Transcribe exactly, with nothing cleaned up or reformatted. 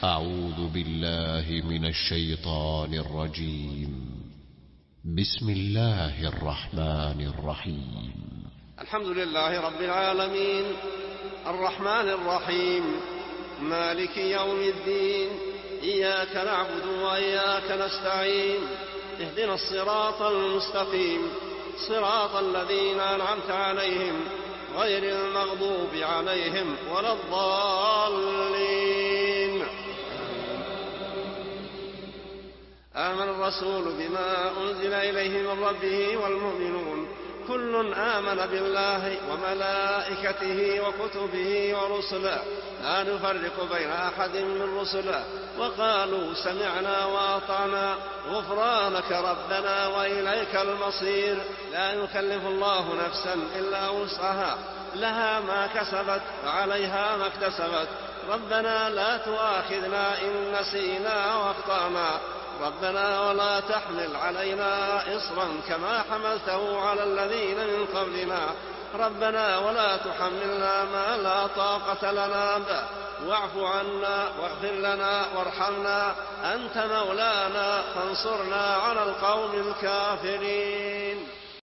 أعوذ بالله من الشيطان الرجيم. بسم الله الرحمن الرحيم. الحمد لله رب العالمين الرحمن الرحيم مالك يوم الدين. إياك نعبد وإياك نستعين. اهدنا الصراط المستقيم صراط الذين أنعمت عليهم غير المغضوب عليهم ولا الضالين. آمن الرسول بما أنزل إليه من ربه والمؤمنون كل آمن بالله وملائكته وكتبه ورسله لا نفرق بين أحد من رسله وقالوا سمعنا وأطعنا غفرانك ربنا وإليك المصير. لا يكلف الله نفسا إلا وسعها لها ما كسبت وعليها ما اكتسبت. ربنا لا تؤاخذنا إن نسينا وأخطأنا. ربنا ولا تحمل علينا إصرا كما حملته على الذين من قبلنا. ربنا ولا تحملنا ما لا طاقة لنا به واعف عنا واغفر لنا وارحمنا أنت مولانا فانصرنا على القوم الكافرين.